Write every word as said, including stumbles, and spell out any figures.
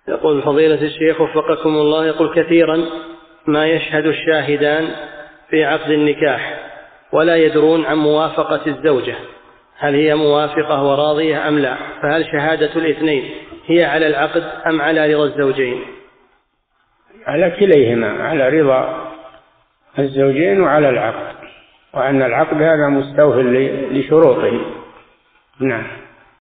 يقول فضيلة الشيخ وفقكم الله، يقول كثيرا ما يشهد الشاهدان في عقد النكاح ولا يدرون عن موافقة الزوجة، هل هي موافقة وراضية أم لا؟ فهل شهادة الاثنين هي على العقد أم على رضا الزوجين؟ على كليهما، على رضا الزوجين وعلى العقد، وأن العقد هذا مستوفٍ لشروطه. نعم.